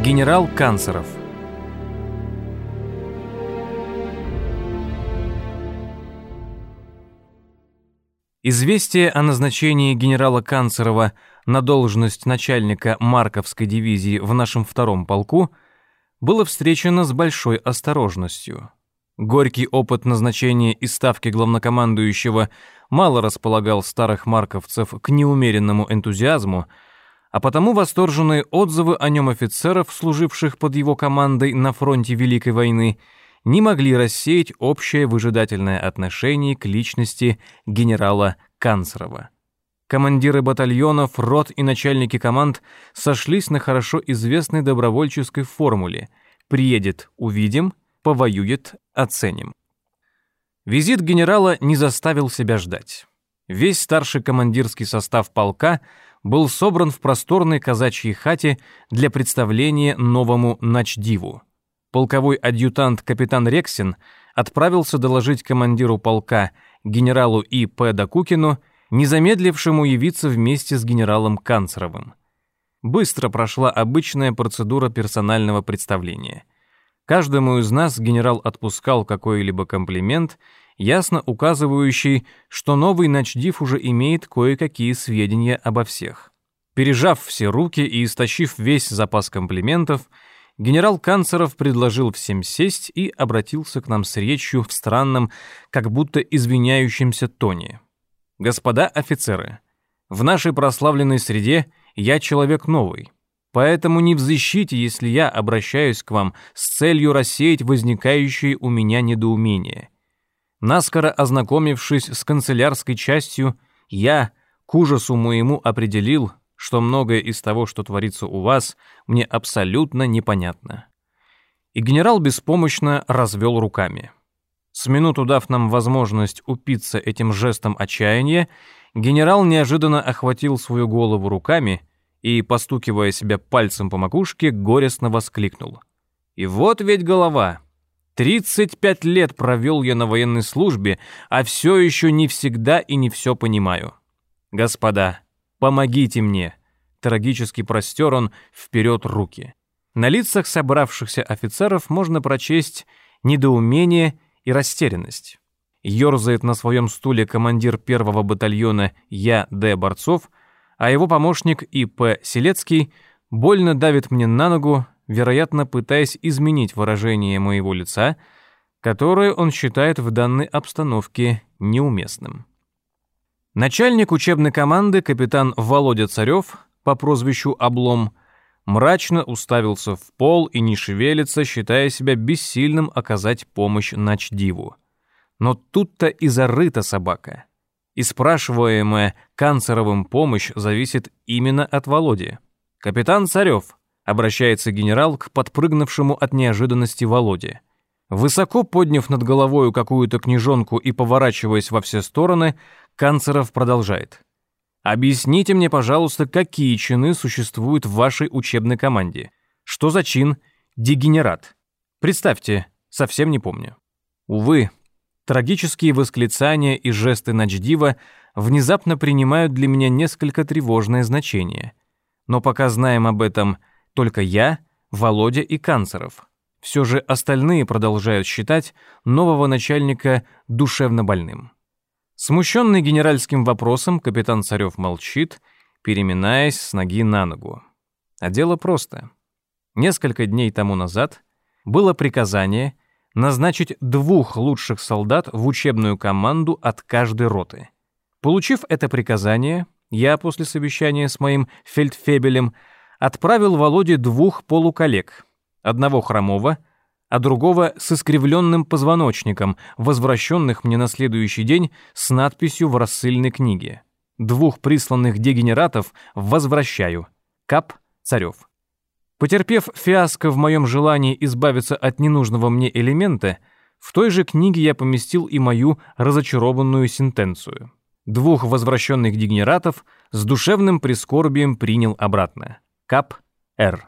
Генерал Канцеров. Известие о назначении генерала Канцерова на должность начальника Марковской дивизии в нашем втором полку было встречено с большой осторожностью. Горький опыт назначения и ставки главнокомандующего мало располагал старых марковцев к неумеренному энтузиазму, а потому восторженные отзывы о нем офицеров, служивших под его командой на фронте Великой войны, не могли рассеять общее выжидательное отношение к личности генерала Канцерова. Командиры батальонов, рот и начальники команд сошлись на хорошо известной добровольческой формуле: «Приедет — увидим, повоюет — оценим». Визит генерала не заставил себя ждать. Весь старший командирский состав полка был собран в просторной казачьей хате для представления новому начдиву. Полковой адъютант капитан Рексин отправился доложить командиру полка генералу И.П. Докукину, не замедлившему явиться вместе с генералом Канцеровым. Быстро прошла обычная процедура персонального представления. Каждому из нас генерал отпускал какой-либо комплимент, ясно указывающий, что новый начдив уже имеет кое-какие сведения обо всех. Пережав все руки и истощив весь запас комплиментов, генерал Канцеров предложил всем сесть и обратился к нам с речью в странном, как будто извиняющемся тоне. «Господа офицеры, в нашей прославленной среде я человек новый, поэтому не взыщите, если я обращаюсь к вам с целью рассеять возникающие у меня недоумения. Наскоро ознакомившись с канцелярской частью, я, к ужасу моему, определил, что многое из того, что творится у вас, мне абсолютно непонятно». И генерал беспомощно развел руками. С минуту дав нам возможность упиться этим жестом отчаяния, генерал неожиданно охватил свою голову руками и, постукивая себя пальцем по макушке, горестно воскликнул: «И вот ведь голова! 35 лет провел я на военной службе, а все еще не всегда и не все понимаю. Господа, помогите мне!» Трагически простер он вперед руки. На лицах собравшихся офицеров можно прочесть недоумение и растерянность. Ёрзает на своем стуле командир первого батальона Я.Д. Борцов, а его помощник И.П. Селецкий больно давит мне на ногу, вероятно, пытаясь изменить выражение моего лица, которое он считает в данной обстановке неуместным. Начальник учебной команды капитан Володя Царев по прозвищу Облом мрачно уставился в пол и не шевелится, считая себя бессильным оказать помощь начдиву. Но тут-то и зарыта собака. И спрашиваемая Канцеровым помощь зависит именно от Володи. «Капитан Царев», — обращается генерал к подпрыгнувшему от неожиданности Володе. Высоко подняв над головою какую-то книжонку и поворачиваясь во все стороны, Канцеров продолжает: «Объясните мне, пожалуйста, какие чины существуют в вашей учебной команде? Что за чин дегенерат? Представьте, совсем не помню». Увы, трагические восклицания и жесты начдива внезапно принимают для меня несколько тревожное значение. Но пока знаем об этом только я, Володя и Канцеров. Все же остальные продолжают считать нового начальника душевно больным. Смущенный генеральским вопросом, капитан Царев молчит, переминаясь с ноги на ногу. А дело просто. Несколько дней тому назад было приказание назначить 2 лучших солдат в учебную команду от каждой роты. Получив это приказание, я после совещания с моим фельдфебелем отправил Володе 2 полуколлег, одного хромого, а другого с искривленным позвоночником, возвращенных мне на следующий день с надписью в рассыльной книге: «2 присланных дегенератов возвращаю. Кап. Царев». Потерпев фиаско в моем желании избавиться от ненужного мне элемента, в той же книге я поместил и мою разочарованную сентенцию. 2 возвращенных дегенератов с душевным прискорбием принял обратно. Кап. Р.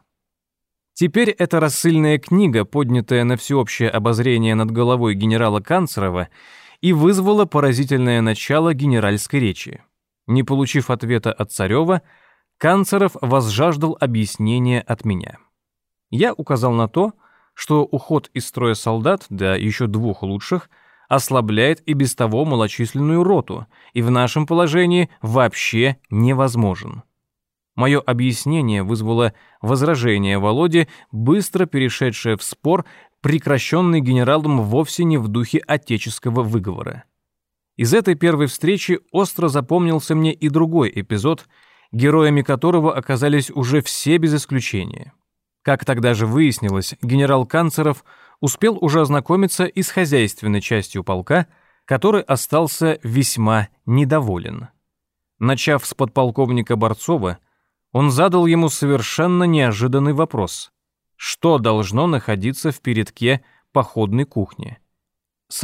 Теперь эта рассыльная книга, поднятая на всеобщее обозрение над головой генерала Канцерова, и вызвала поразительное начало генеральской речи. Не получив ответа от Царева, Канцеров возжаждал объяснения от меня. Я указал на то, что уход из строя солдат, да еще 2 лучших, ослабляет и без того малочисленную роту, и в нашем положении вообще невозможен. Мое объяснение вызвало возражение Володи, быстро перешедшее в спор, прекращенный генералом вовсе не в духе отеческого выговора. Из этой первой встречи остро запомнился мне и другой эпизод, героями которого оказались уже все без исключения. Как тогда же выяснилось, генерал Канцеров успел уже ознакомиться и с хозяйственной частью полка, который остался весьма недоволен. Начав с подполковника Борцова, он задал ему совершенно неожиданный вопрос: что должно находиться в передке походной кухни? С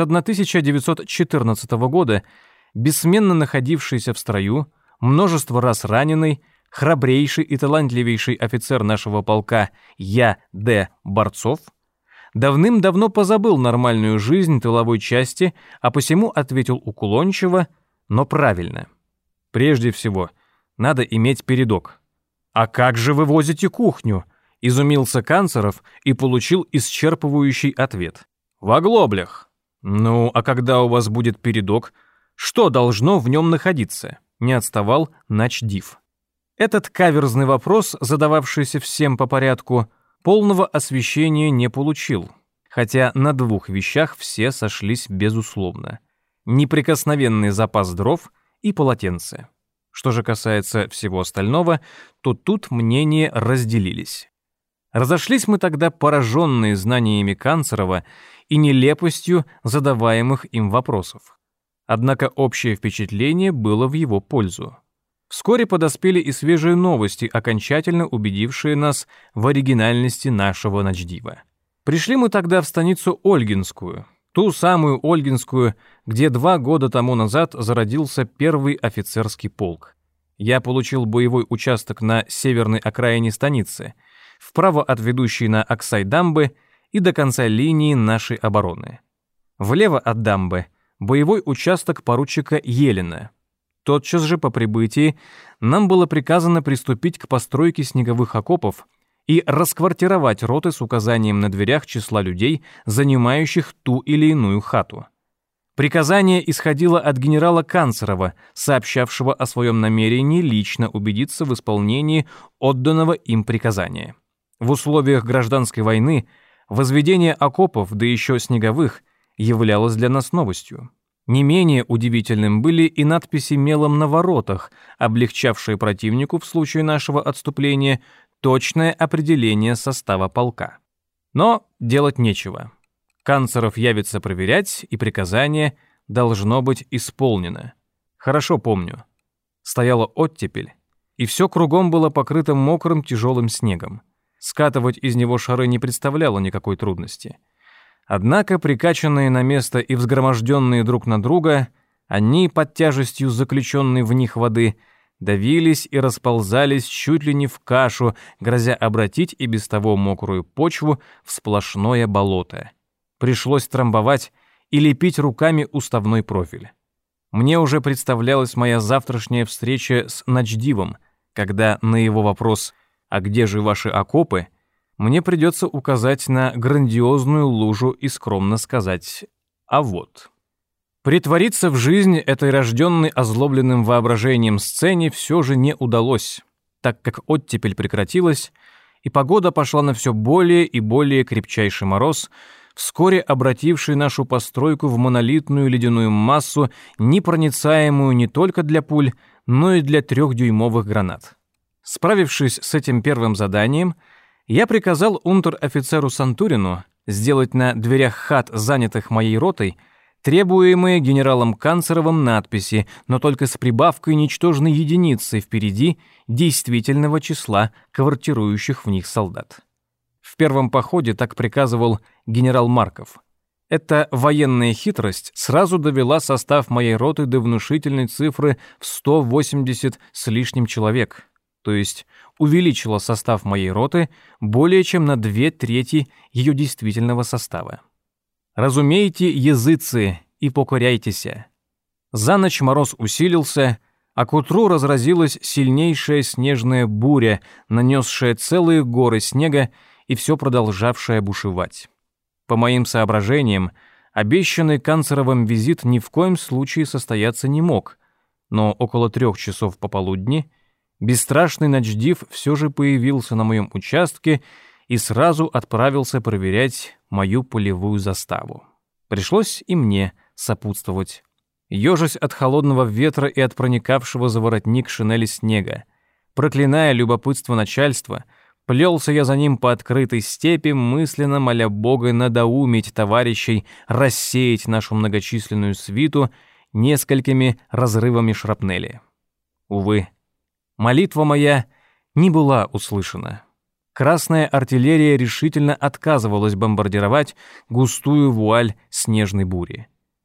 1914 года бессменно находившийся в строю, множество раз раненый, храбрейший и талантливейший офицер нашего полка Я.Д. Борцов давным-давно позабыл нормальную жизнь тыловой части, а посему ответил уклончиво, но правильно. Прежде всего, надо иметь передок. «А как же вы возите кухню?» — изумился Канцеров и получил исчерпывающий ответ. «В оглоблях». «Ну, а когда у вас будет передок, что должно в нем находиться?» — не отставал начдив. Этот каверзный вопрос, задававшийся всем по порядку, полного освещения не получил, хотя на 2 вещах все сошлись безусловно: неприкосновенный запас дров и полотенце. Что же касается всего остального, то тут мнения разделились. Разошлись мы тогда, пораженные знаниями Канцерова и нелепостью задаваемых им вопросов. Однако общее впечатление было в его пользу. Вскоре подоспели и свежие новости, окончательно убедившие нас в оригинальности нашего начдива. Пришли мы тогда в станицу Ольгинскую, ту самую Ольгинскую, где 2 года тому назад зародился первый офицерский полк. Я получил боевой участок на северной окраине станицы, вправо от ведущей на Аксай-дамбы и до конца линии нашей обороны. Влево от дамбы боевой участок поручика Елена. Тотчас же по прибытии нам было приказано приступить к постройке снеговых окопов и расквартировать роты с указанием на дверях числа людей, занимающих ту или иную хату. Приказание исходило от генерала Канцерова, сообщавшего о своем намерении лично убедиться в исполнении отданного им приказания. В условиях гражданской войны возведение окопов, да еще снеговых, являлось для нас новостью. Не менее удивительным были и надписи мелом на воротах, облегчавшие противнику в случае нашего отступления точное определение состава полка. Но делать нечего. Канцеров явится проверять, и приказание должно быть исполнено. Хорошо помню. Стояла оттепель, и все кругом было покрыто мокрым тяжелым снегом. Скатывать из него шары не представляло никакой трудности. Однако, прикачанные на место и взгроможденные друг на друга, они, под тяжестью заключенной в них воды, давились и расползались чуть ли не в кашу, грозя обратить и без того мокрую почву в сплошное болото. Пришлось трамбовать и лепить руками уставной профиль. Мне уже представлялась моя завтрашняя встреча с начдивом, когда на его вопрос «А где же ваши окопы?» мне придется указать на грандиозную лужу и скромно сказать «А вот». Претвориться в жизнь этой рожденной озлобленным воображением сцене все же не удалось, так как оттепель прекратилась, и погода пошла на все более и более крепчайший мороз, вскоре обративший нашу постройку в монолитную ледяную массу, непроницаемую не только для пуль, но и для 3-дюймовых гранат. Справившись с этим первым заданием, я приказал унтер-офицеру Сантурину сделать на дверях хат, занятых моей ротой, требуемые генералом Канцеровым надписи, но только с прибавкой ничтожной единицы впереди действительного числа квартирующих в них солдат. В первом походе так приказывал генерал Марков. Эта военная хитрость сразу довела состав моей роты до внушительной цифры в 180 с лишним человек, то есть увеличила состав моей роты более чем на 2/3 ее действительного состава. «Разумейте, языцы, и покоряйтеся». За ночь мороз усилился, а к утру разразилась сильнейшая снежная буря, нанесшая целые горы снега и все продолжавшая бушевать. По моим соображениям, обещанный Канцеровым визит ни в коем случае состояться не мог, но около 3 часов пополудни бесстрашный начдив все же появился на моем участке и сразу отправился проверять мою полевую заставу. Пришлось и мне сопутствовать. Ёжась от холодного ветра и от проникавшего за воротник шинели снега, проклиная любопытство начальства, плелся я за ним по открытой степи, мысленно моля Бога надоумить товарищей рассеять нашу многочисленную свиту несколькими разрывами шрапнели. Увы, молитва моя не была услышана. Красная артиллерия решительно отказывалась бомбардировать густую вуаль снежной бури.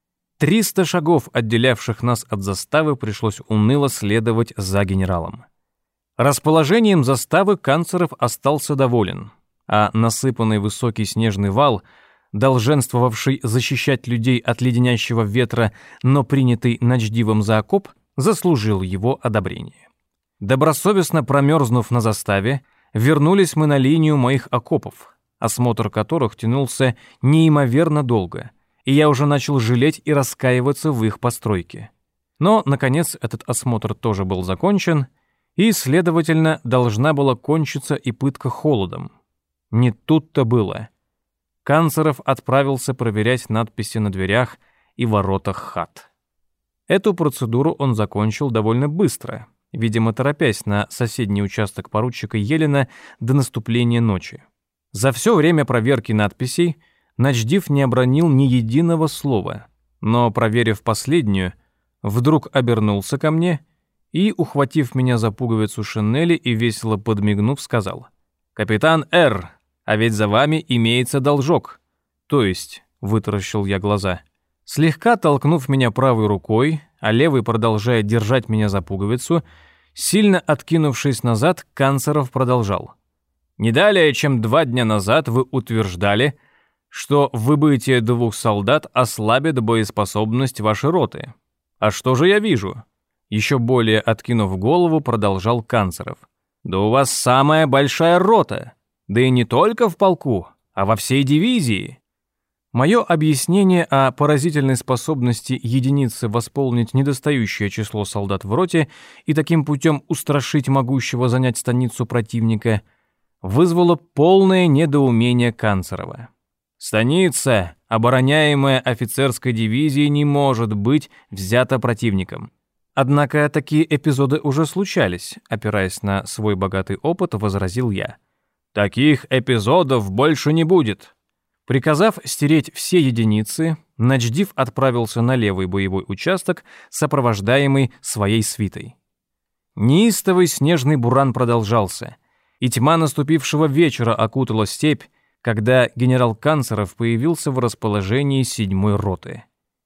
300 шагов, отделявших нас от заставы, пришлось уныло следовать за генералом. Расположением заставы Канцеров остался доволен, а насыпанный высокий снежный вал, долженствовавший защищать людей от леденящего ветра, но принятый начдивом за окоп, заслужил его одобрение. Добросовестно промерзнув на заставе, вернулись мы на линию моих окопов, осмотр которых тянулся неимоверно долго, и я уже начал жалеть и раскаиваться в их постройке. Но, наконец, этот осмотр тоже был закончен, и, следовательно, должна была кончиться и пытка холодом. Не тут-то было. Канцеров отправился проверять надписи на дверях и воротах хат. Эту процедуру он закончил довольно быстро, видимо, торопясь на соседний участок поручика Елена до наступления ночи. За все время проверки надписей начдив не обронил ни единого слова, но, проверив последнюю, вдруг обернулся ко мне и, ухватив меня за пуговицу шинели и весело подмигнув, сказал: «Капитан Р., а ведь за вами имеется должок». «То есть», — вытаращил я глаза. Слегка толкнув меня правой рукой, а левой продолжая держать меня за пуговицу, сильно откинувшись назад, Канцеров продолжал: «Не далее, чем 2 дня назад вы утверждали, что выбытие 2 солдат ослабит боеспособность вашей роты. А что же я вижу?» Еще более откинув голову, продолжал Канцеров: «Да у вас самая большая рота, да и не только в полку, а во всей дивизии». Мое объяснение о поразительной способности единицы восполнить недостающее число солдат в роте и таким путем устрашить могущего занять станицу противника вызвало полное недоумение Канцерова. Станица, обороняемая офицерской дивизией, не может быть взята противником. Однако такие эпизоды уже случались, опираясь на свой богатый опыт, возразил я. Таких эпизодов больше не будет. Приказав стереть все единицы, начдив отправился на левый боевой участок, сопровождаемый своей свитой. Неистовый снежный буран продолжался, и тьма наступившего вечера окутала степь, когда генерал Канцеров появился в расположении 7-й роты.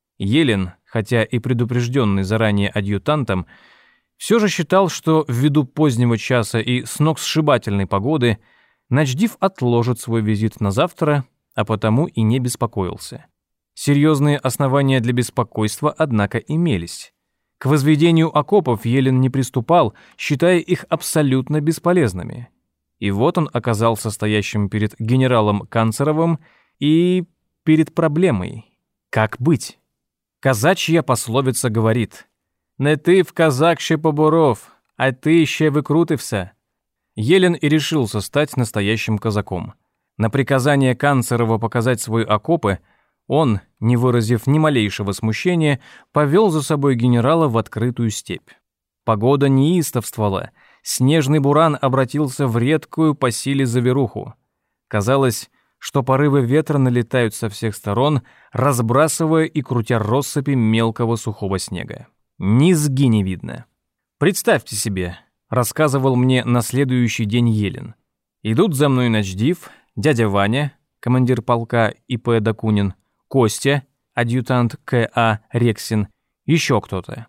Елен, хотя и предупрежденный заранее адъютантом, все же считал, что ввиду позднего часа и сногсшибательной погоды начдив отложит свой визит на завтра, а потому и не беспокоился. Серьезные основания для беспокойства, однако, имелись. К возведению окопов Елен не приступал, считая их абсолютно бесполезными. И вот он оказался стоящим перед генералом Канцеровым и перед проблемой. Как быть? Казачья пословица говорит: «Не ты в казак ще поборов, а ты ще викрутився». Елен и решился стать настоящим казаком. На приказание Канцерова показать свои окопы он, не выразив ни малейшего смущения, повел за собой генерала в открытую степь. Погода неистовствовала, снежный буран обратился в редкую по силе заверуху. Казалось, что порывы ветра налетают со всех сторон, разбрасывая и крутя россыпи мелкого сухого снега. Низги не видно. «Представьте себе», — рассказывал мне на следующий день Елен. «Идут за мной начдив, дядя Ваня, командир полка И.П. Докунин, Костя, адъютант К.А. Рексин, еще кто-то.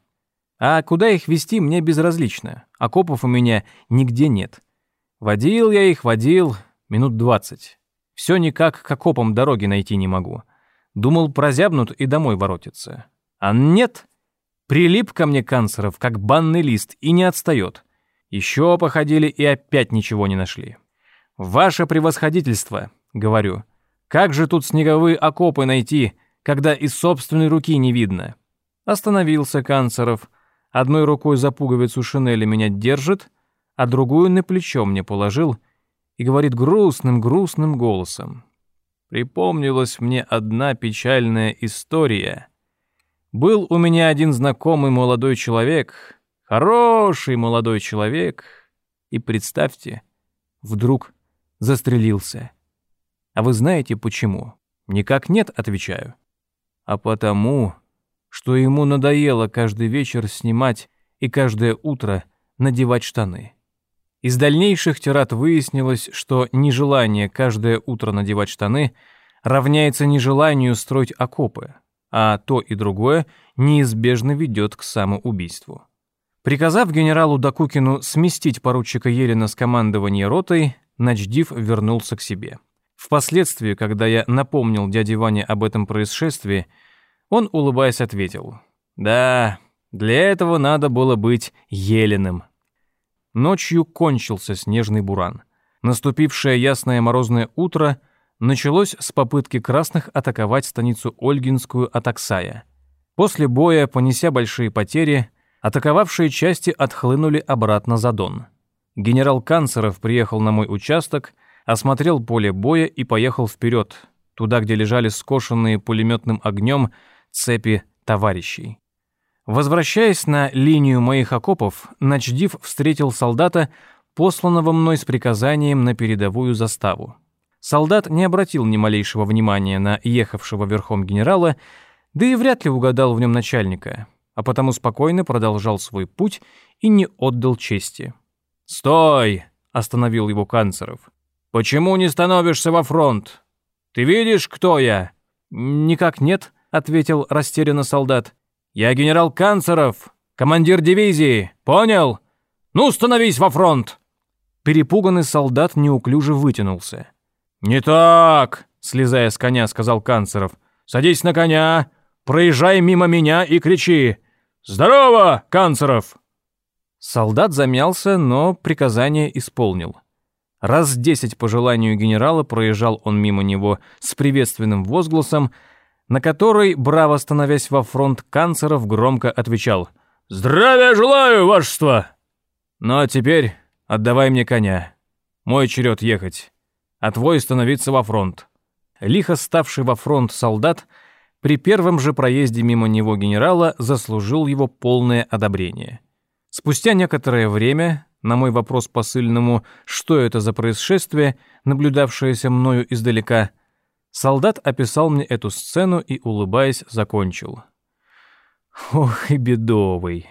А куда их везти, мне безразлично. Окопов у меня нигде нет. Водил я их, минут 20. Все никак к окопам дороги найти не могу. Думал, прозябнут и домой воротятся. А нет. Прилип ко мне Канцеров, как банный лист, и не отстает. Еще походили и опять ничего не нашли. «Ваше превосходительство», — говорю, — «как же тут снеговые окопы найти, когда из собственной руки не видно?» Остановился Канцеров, одной рукой за пуговицу шинели меня держит, а другую на плечо мне положил и говорит грустным голосом. Припомнилась мне одна печальная история. Был у меня один знакомый молодой человек, хороший молодой человек, и, представьте, вдруг застрелился. А вы знаете почему? Никак нет, отвечаю. А потому, что ему надоело каждый вечер снимать и каждое утро надевать штаны. Из дальнейших тирад выяснилось, что нежелание каждое утро надевать штаны равняется нежеланию строить окопы, а то и другое неизбежно ведет к самоубийству. Приказав генералу Докукину сместить поручика Елена с командования ротой, начдив вернулся к себе. Впоследствии, когда я напомнил дяде Ване об этом происшествии, он, улыбаясь, ответил: «Да, для этого надо было быть Еленым». Ночью кончился снежный буран. Наступившее ясное морозное утро началось с попытки красных атаковать станицу Ольгинскую от Аксая. После боя, понеся большие потери, атаковавшие части отхлынули обратно за Дон. Генерал Канцеров приехал на мой участок, осмотрел поле боя и поехал вперед, туда, где лежали скошенные пулеметным огнем цепи товарищей. Возвращаясь на линию моих окопов, начдив встретил солдата, посланного мной с приказанием на передовую заставу. Солдат не обратил ни малейшего внимания на ехавшего верхом генерала, да и вряд ли угадал в нем начальника, а потому спокойно продолжал свой путь и не отдал чести. «Стой!» — остановил его Канцеров. «Почему не становишься во фронт? Ты видишь, кто я?» «Никак нет», — ответил растерянно солдат. «Я генерал Канцеров, командир дивизии, понял? Ну, становись во фронт!» Перепуганный солдат неуклюже вытянулся. «Не так!» — слезая с коня, сказал Канцеров. «Садись на коня, проезжай мимо меня и кричи: «Здорово, Канцеров!»» Солдат замялся, но приказание исполнил. Раз 10 по желанию генерала проезжал он мимо него с приветственным возгласом, на который, браво становясь во фронт, Канцеров громко отвечал: «Здравия желаю, вашество!» «Ну а теперь отдавай мне коня. Мой черед ехать, а твой становиться во фронт». Лихо ставший во фронт солдат при первом же проезде мимо него генерала заслужил его полное одобрение. Спустя некоторое время на мой вопрос посыльному, что это за происшествие, наблюдавшееся мною издалека, солдат описал мне эту сцену и, улыбаясь, закончил: «Ох и бедовый».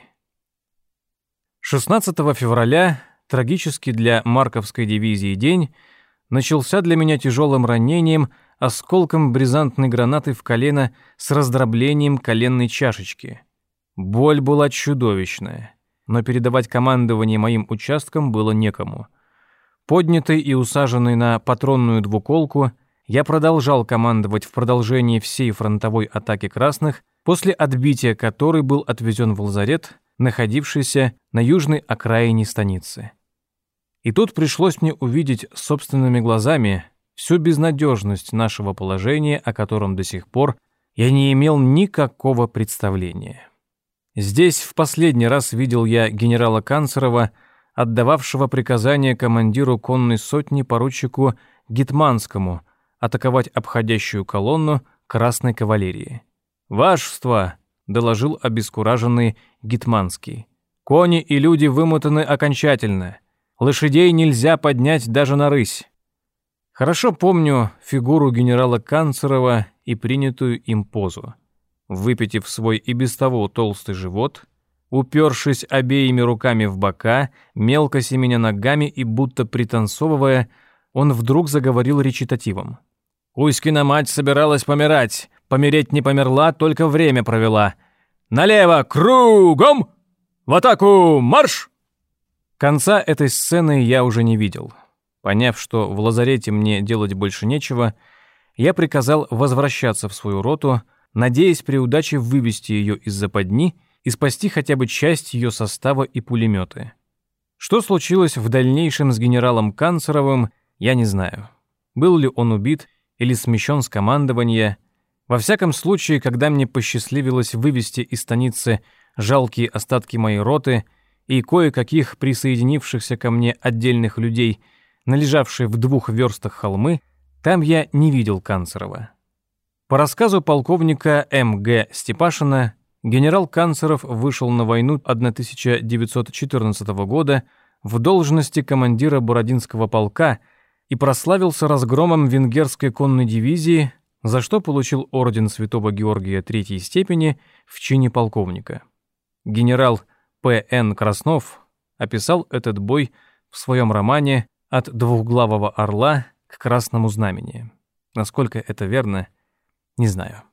16 февраля, трагически для Марковской дивизии день, начался для меня тяжелым ранением, осколком бризантной гранаты в колено с раздроблением коленной чашечки. Боль была чудовищная, но передавать командование моим участкам было некому. Поднятый и усаженный на патронную двуколку, я продолжал командовать в продолжении всей фронтовой атаки красных, после отбития которой был отвезен в лазарет, находившийся на южной окраине станицы. И тут пришлось мне увидеть собственными глазами всю безнадежность нашего положения, о котором до сих пор я не имел никакого представления. Здесь в последний раз видел я генерала Канцерова, отдававшего приказание командиру конной сотни поручику Гетманскому атаковать обходящую колонну красной кавалерии. «Вашество!» — доложил обескураженный Гетманский. «Кони и люди вымотаны окончательно. Лошадей нельзя поднять даже на рысь». Хорошо помню фигуру генерала Канцерова и принятую им позу. Выпитив свой и без того толстый живот, упершись обеими руками в бока, мелко семеня ногами и будто пританцовывая, он вдруг заговорил речитативом. «Кузькина мать собиралась помирать, помереть не померла, только время провела. Налево, кругом! В атаку, марш!» Конца этой сцены я уже не видел. Поняв, что в лазарете мне делать больше нечего, я приказал возвращаться в свою роту, надеясь при удаче вывести ее из западни и спасти хотя бы часть ее состава и пулеметы. Что случилось в дальнейшем с генералом Канцеровым, Я не знаю, был ли он убит или смещен с командования. Во всяком случае, когда мне посчастливилось вывести из станицы жалкие остатки моей роты и кое-каких присоединившихся ко мне отдельных людей, належавшие в 2 верстах холмы, там я не видел Канцерова. По рассказу полковника М.Г. Степашина, генерал Канцеров вышел на войну 1914 года в должности командира Бородинского полка и прославился разгромом венгерской конной дивизии, за что получил орден Святого Георгия Третьей степени в чине полковника. Генерал П.Н. Краснов описал этот бой в своем романе «От двухглавого орла к красному знамени». Насколько это верно, не знаю.